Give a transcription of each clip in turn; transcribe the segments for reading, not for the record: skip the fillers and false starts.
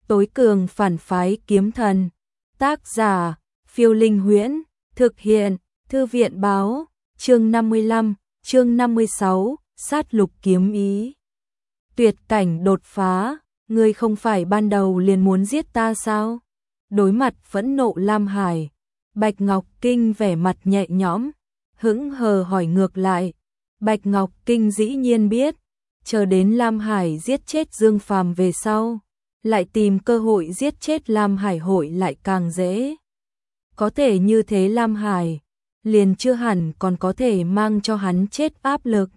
Tối cường phản phái kiếm thần. Tác giả, Phiêu Linh Huyễn. Thực hiện, Thư viện báo. Chương 55, chương 56, sát lục kiếm ý. Tuyệt cảnh đột phá, ngươi không phải ban đầu liền muốn giết ta sao? Đối mặt phẫn nộ Lam Hải, Bạch Ngọc Kinh vẻ mặt nhẹ nhõm, hững hờ hỏi ngược lại. Bạch Ngọc Kinh dĩ nhiên biết, chờ đến Lam Hải giết chết Dương Phàm về sau, lại tìm cơ hội giết chết Lam Hải hội lại càng dễ. Có thể như thế Lam Hải, liền chưa hẳn còn có thể mang cho hắn chết áp lực.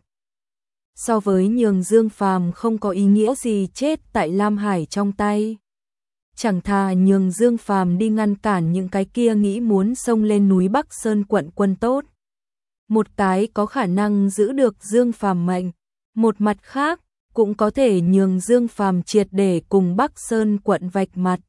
So với nhường Dương Phàm không có ý nghĩa gì chết tại Lam Hải trong tay. Chẳng thà nhường Dương Phàm đi ngăn cản những cái kia nghĩ muốn xông lên núi Bắc Sơn quận quân tốt. Một cái có khả năng giữ được Dương Phàm mệnh, một mặt khác cũng có thể nhường Dương Phàm triệt để cùng Bắc Sơn quận vạch mặt.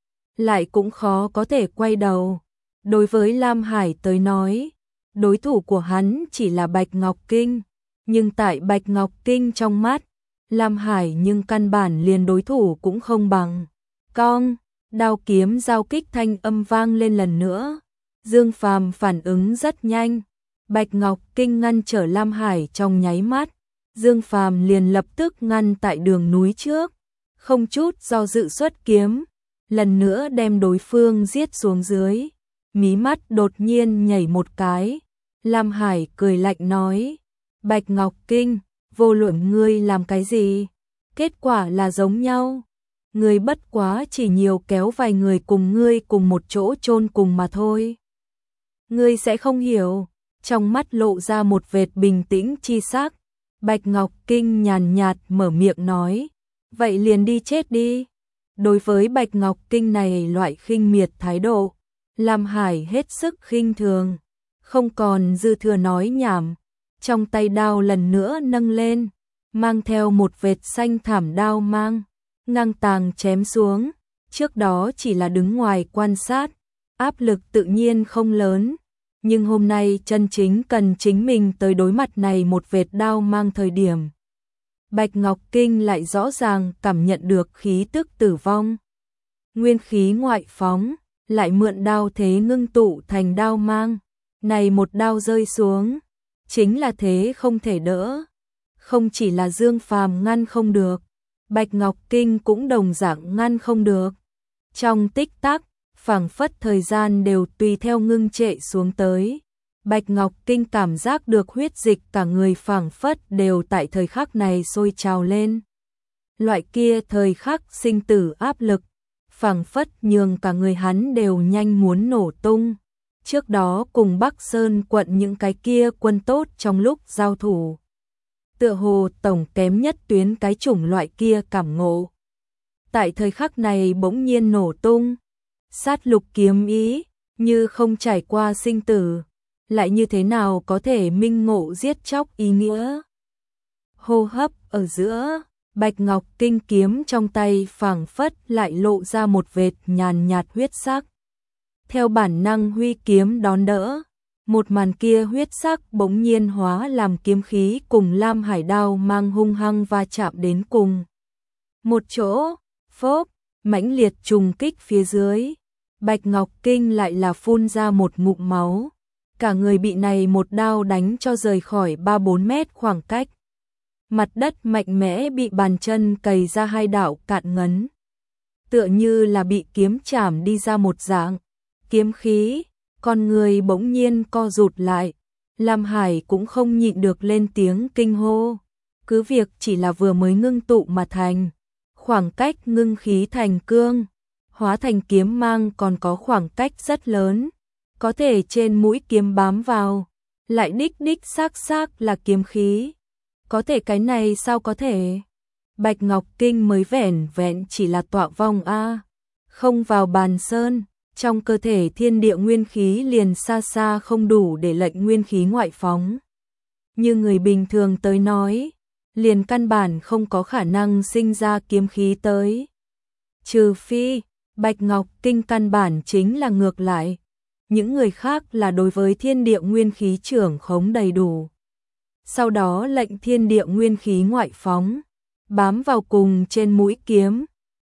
Lại cũng khó có thể quay đầu. Đối với Lam Hải tới nói, đối thủ của hắn chỉ là Bạch Ngọc Kinh, nhưng tại Bạch Ngọc Kinh trong mắt, Lam Hải nhưng căn bản liền đối thủ cũng không bằng. Cong, đao kiếm giao kích thanh âm vang lên lần nữa. Dương Phàm phản ứng rất nhanh, Bạch Ngọc Kinh ngăn trở Lam Hải trong nháy mắt, Dương Phàm liền lập tức ngăn tại đường núi trước, không chút do dự xuất kiếm, lần nữa đem đối phương giết xuống dưới. Mí mắt đột nhiên nhảy một cái, Lam Hải cười lạnh nói, Bạch Ngọc Kinh, vô luận ngươi làm cái gì, kết quả là giống nhau. Ngươi bất quá chỉ nhiều kéo vài người cùng ngươi cùng một chỗ chôn cùng mà thôi. Ngươi sẽ không hiểu. Trong mắt lộ ra một vệt bình tĩnh chi sắc, Bạch Ngọc Kinh nhàn nhạt mở miệng nói, vậy liền đi chết đi. Đối với Bạch Ngọc Kinh này loại khinh miệt thái độ, Lam Hải hết sức khinh thường, không còn dư thừa nói nhảm, trong tay đao lần nữa nâng lên, mang theo một vệt xanh thảm đao mang, ngang tàng chém xuống, trước đó chỉ là đứng ngoài quan sát, áp lực tự nhiên không lớn, nhưng hôm nay chân chính cần chính mình tới đối mặt này một vệt đao mang thời điểm. Bạch Ngọc Kinh lại rõ ràng cảm nhận được khí tức tử vong. Nguyên khí ngoại phóng, lại mượn đao thế ngưng tụ thành đao mang, này một đao rơi xuống, chính là thế không thể đỡ. Không chỉ là Dương Phàm ngăn không được, Bạch Ngọc Kinh cũng đồng dạng ngăn không được. Trong tích tắc, phảng phất thời gian đều tùy theo ngưng trệ xuống tới. Bạch Ngọc Kinh cảm giác được huyết dịch cả người phảng phất đều tại thời khắc này sôi trào lên. Loại kia thời khắc sinh tử áp lực, phảng phất nhường cả người hắn đều nhanh muốn nổ tung. Trước đó cùng Bắc Sơn quận những cái kia quân tốt trong lúc giao thủ, tựa hồ tổng kém nhất tuyến cái chủng loại kia cảm ngộ. Tại thời khắc này bỗng nhiên nổ tung, sát lục kiếm ý, như không trải qua sinh tử, lại như thế nào có thể minh ngộ giết chóc ý nghĩa. Hô hấp ở giữa, Bạch Ngọc Kinh kiếm trong tay phảng phất lại lộ ra một vệt nhàn nhạt huyết sắc. Theo bản năng huy kiếm đón đỡ, một màn kia huyết sắc bỗng nhiên hóa làm kiếm khí cùng Lam Hải đao mang hung hăng va chạm đến cùng một chỗ, phốc, mãnh liệt trùng kích phía dưới. Bạch Ngọc Kinh lại là phun ra một ngụm máu, cả người bị này một đao đánh cho rời khỏi 3-4 mét khoảng cách. Mặt đất mạnh mẽ bị bàn chân cày ra hai đạo cạn ngấn, tựa như là bị kiếm chảm đi ra một dạng. Kiếm khí, con người bỗng nhiên co rụt lại, Lam Hải cũng không nhịn được lên tiếng kinh hô. Cứ việc chỉ là vừa mới ngưng tụ mà thành, khoảng cách ngưng khí thành cương, hóa thành kiếm mang còn có khoảng cách rất lớn, có thể trên mũi kiếm bám vào, lại đích đích xác là kiếm khí. Có thể cái này sao có thể? Bạch Ngọc Kinh mới vẻn vẹn chỉ là tọa vong a, không vào bàn sơn, trong cơ thể thiên địa nguyên khí liền xa xa không đủ để lệnh nguyên khí ngoại phóng. Như người bình thường tới nói, liền căn bản không có khả năng sinh ra kiếm khí tới. Trừ phi, Bạch Ngọc Kinh căn bản chính là ngược lại. Những người khác là đối với thiên địa nguyên khí trưởng khống đầy đủ. Sau đó lệnh thiên địa nguyên khí ngoại phóng, bám vào cùng trên mũi kiếm,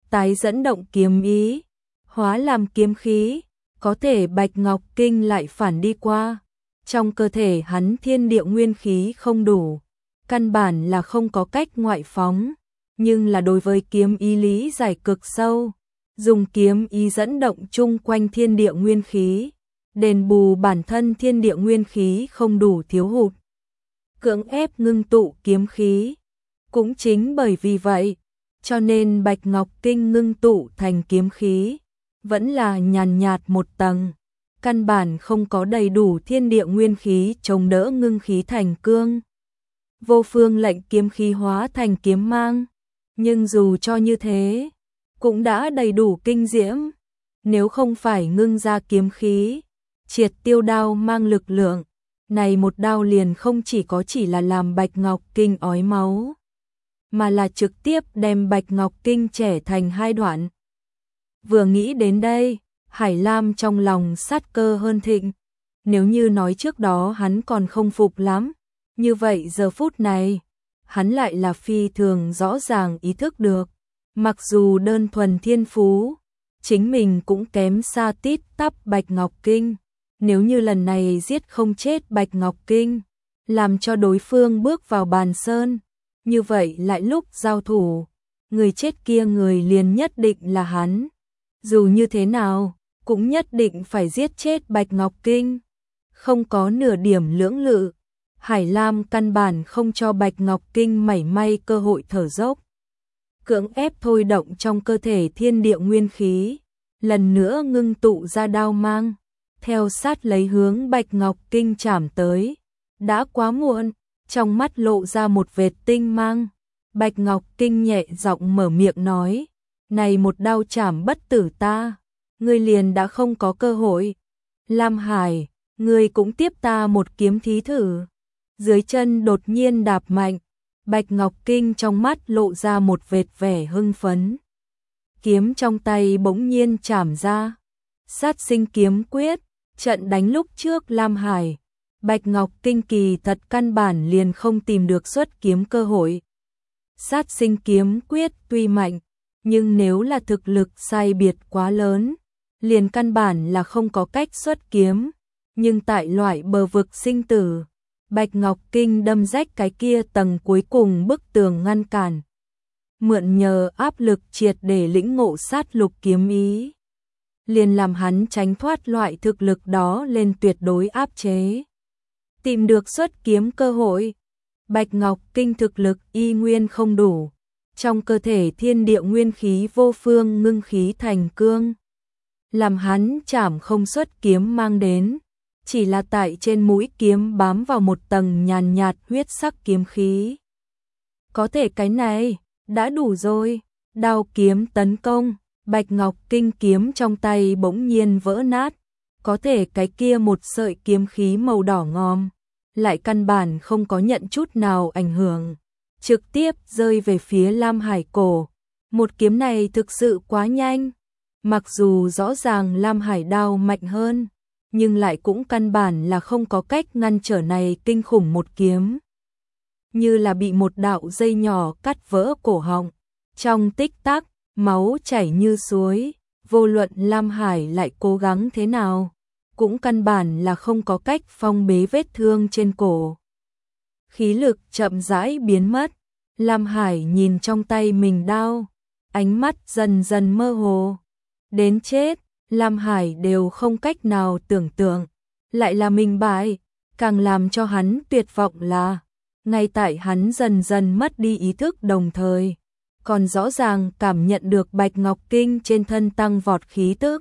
tái dẫn động kiếm ý, hóa làm kiếm khí, có thể Bạch Ngọc Kinh lại phản đi qua. Trong cơ thể hắn thiên địa nguyên khí không đủ, căn bản là không có cách ngoại phóng, nhưng là đối với kiếm ý lý giải cực sâu, dùng kiếm ý dẫn động chung quanh thiên địa nguyên khí, đền bù bản thân thiên địa nguyên khí không đủ thiếu hụt, cưỡng ép ngưng tụ kiếm khí. Cũng chính bởi vì vậy, cho nên Bạch Ngọc Kinh ngưng tụ thành kiếm khí, vẫn là nhàn nhạt một tầng, căn bản không có đầy đủ thiên địa nguyên khí chống đỡ ngưng khí thành cương. Vô Phương lệnh kiếm khí hóa thành kiếm mang, nhưng dù cho như thế, cũng đã đầy đủ kinh diễm. Nếu không phải ngưng ra kiếm khí, triệt tiêu đao mang lực lượng, này một đao liền không chỉ là làm Bạch Ngọc Kinh ói máu, mà là trực tiếp đem Bạch Ngọc Kinh chẻ thành hai đoạn. Vừa nghĩ đến đây, Hải Lam trong lòng sát cơ hơn thịnh. Nếu như nói trước đó hắn còn không phục lắm, như vậy giờ phút này, hắn lại là phi thường rõ ràng ý thức được. Mặc dù đơn thuần thiên phú, chính mình cũng kém xa tít tắp Bạch Ngọc Kinh. Nếu như lần này giết không chết Bạch Ngọc Kinh, làm cho đối phương bước vào bàn sơn, như vậy lại lúc giao thủ, người chết kia người liền nhất định là hắn. Dù như thế nào, cũng nhất định phải giết chết Bạch Ngọc Kinh. Không có nửa điểm lưỡng lự, Hải Lam căn bản không cho Bạch Ngọc Kinh mảy may cơ hội thở dốc. Cưỡng ép thôi động trong cơ thể thiên địa nguyên khí, lần nữa ngưng tụ ra đao mang, theo sát lấy hướng Bạch Ngọc Kinh chảm tới. Đã quá muộn, trong mắt lộ ra một vệt tinh mang. Bạch Ngọc Kinh nhẹ giọng mở miệng nói, này một đao chảm bất tử ta, ngươi liền đã không có cơ hội. Lam Hải, ngươi cũng tiếp ta một kiếm thí thử. Dưới chân đột nhiên đạp mạnh, Bạch Ngọc Kinh trong mắt lộ ra một vệt vẻ hưng phấn. Kiếm trong tay bỗng nhiên chảm ra, sát sinh kiếm quyết, trận đánh lúc trước Lam Hải. Bạch Ngọc Kinh kỳ thật căn bản liền không tìm được xuất kiếm cơ hội. Sát sinh kiếm quyết tuy mạnh, nhưng nếu là thực lực sai biệt quá lớn, liền căn bản là không có cách xuất kiếm. Nhưng tại loại bờ vực sinh tử, Bạch Ngọc Kinh đâm rách cái kia tầng cuối cùng bức tường ngăn cản. Mượn nhờ áp lực triệt để lĩnh ngộ sát lục kiếm ý, liền làm hắn tránh thoát loại thực lực đó lên tuyệt đối áp chế. Tìm được xuất kiếm cơ hội, Bạch Ngọc Kinh thực lực y nguyên không đủ, trong cơ thể thiên địa nguyên khí vô phương ngưng khí thành cương, làm hắn chảm không xuất kiếm mang đến, chỉ là tại trên mũi kiếm bám vào một tầng nhàn nhạt huyết sắc kiếm khí. Có thể cái này đã đủ rồi. Đao kiếm tấn công, Bạch Ngọc Kinh kiếm trong tay bỗng nhiên vỡ nát, có thể cái kia một sợi kiếm khí màu đỏ ngòm lại căn bản không có nhận chút nào ảnh hưởng, trực tiếp rơi về phía Lam Hải cổ. Một kiếm này thực sự quá nhanh, mặc dù rõ ràng Lam Hải đao mạnh hơn, nhưng lại cũng căn bản là không có cách ngăn trở này kinh khủng một kiếm. Như là bị một đạo dây nhỏ cắt vỡ cổ họng, trong tích tắc, máu chảy như suối, vô luận Lam Hải lại cố gắng thế nào, cũng căn bản là không có cách phong bế vết thương trên cổ. Khí lực chậm rãi biến mất, Lam Hải nhìn trong tay mình đao, ánh mắt dần dần mơ hồ. Đến chết, Lam Hải đều không cách nào tưởng tượng, lại là mình bại. Càng làm cho hắn tuyệt vọng là, ngay tại hắn dần dần mất đi ý thức đồng thời, còn rõ ràng cảm nhận được Bạch Ngọc Kinh trên thân tăng vọt khí tức.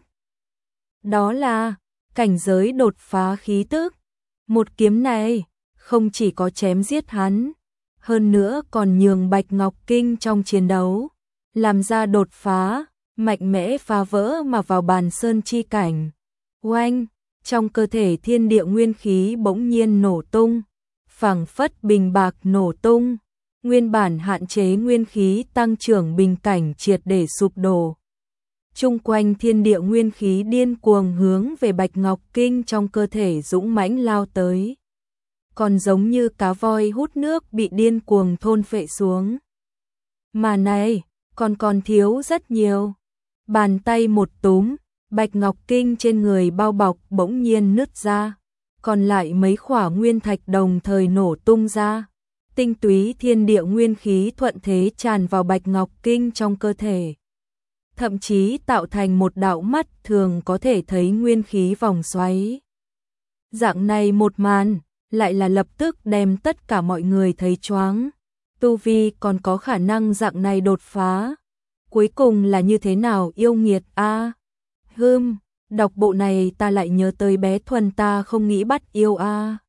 Đó là cảnh giới đột phá khí tức. Một kiếm này không chỉ có chém giết hắn, hơn nữa còn nhường Bạch Ngọc Kinh trong chiến đấu làm ra đột phá, mạnh mẽ phá vỡ mà vào bàn sơn chi cảnh. Oanh, trong cơ thể thiên địa nguyên khí bỗng nhiên nổ tung, phảng phất bình bạc nổ tung, nguyên bản hạn chế nguyên khí tăng trưởng bình cảnh triệt để sụp đổ. Chung quanh thiên địa nguyên khí điên cuồng hướng về Bạch Ngọc Kinh trong cơ thể dũng mãnh lao tới, còn giống như cá voi hút nước bị điên cuồng thôn phệ xuống. Mà này, còn thiếu rất nhiều. Bàn tay một túm, bạch ngọc kinh trên người bao bọc bỗng nhiên nứt ra, còn lại mấy khỏa nguyên thạch đồng thời nổ tung ra. Tinh túy thiên địa nguyên khí thuận thế tràn vào bạch ngọc kinh trong cơ thể, thậm chí tạo thành một đạo mắt thường có thể thấy nguyên khí vòng xoáy. Dạng này một màn, lại là lập tức đem tất cả mọi người thấy choáng. Tu vi còn có khả năng dạng này đột phá. Cuối cùng là như thế nào yêu nghiệt a? Đọc bộ này ta lại nhớ tới bé Thuần ta không nghĩ bắt yêu a.